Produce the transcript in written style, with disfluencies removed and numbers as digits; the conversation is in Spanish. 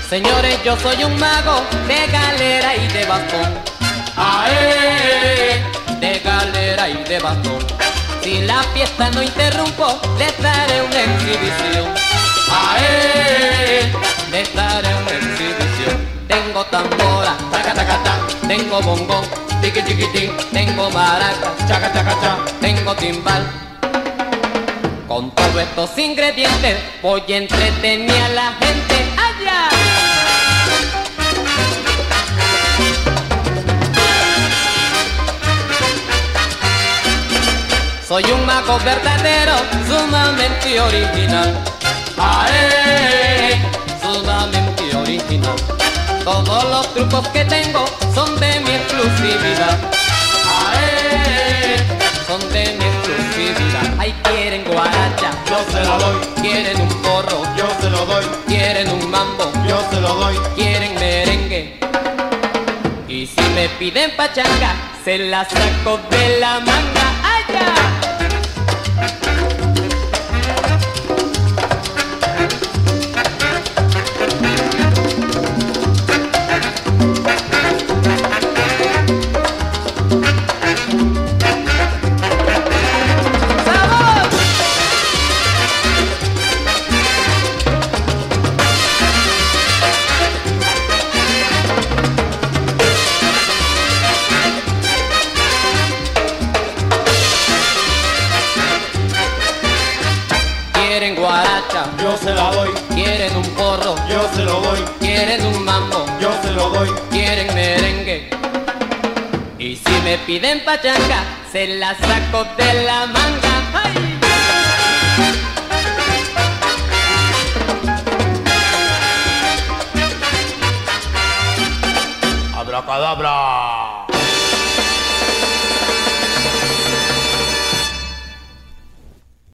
Señores, yo soy un mago de galera y de bastón. ¡Ae! De galera y de bastón. Si la fiesta no interrumpo, les daré una exhibición. ¡Ae! Les daré una exhibición. Tengo tambora, taca taca ta. Tengo bongo, tiqui tiqui ti. Tengo maraca, chaca chaca cha. Tengo timbal. Con todos estos ingredientes voy a entretener a la gente. ¡Allá! Soy un mago verdadero, sumamente original. ¡Ae! Sumamente original. Todos los trucos que tengo son de mi exclusividad. ¡Ae! Son de mi exclusividad. Ay, quieren guaracha, yo se lo doy. Quieren un porro, yo se lo doy. Quieren un mambo, yo se lo doy. Quieren merengue. Y si me piden pachanga, se la saco de la manga. ¡Allá! Quieren guaracha, yo se la doy. Quieren un porro, yo se lo doy. Quieren un mambo, yo se lo doy. Quieren merengue. Y si me piden pachanga, se la saco de la manga. ¡Ay! Abracadabra.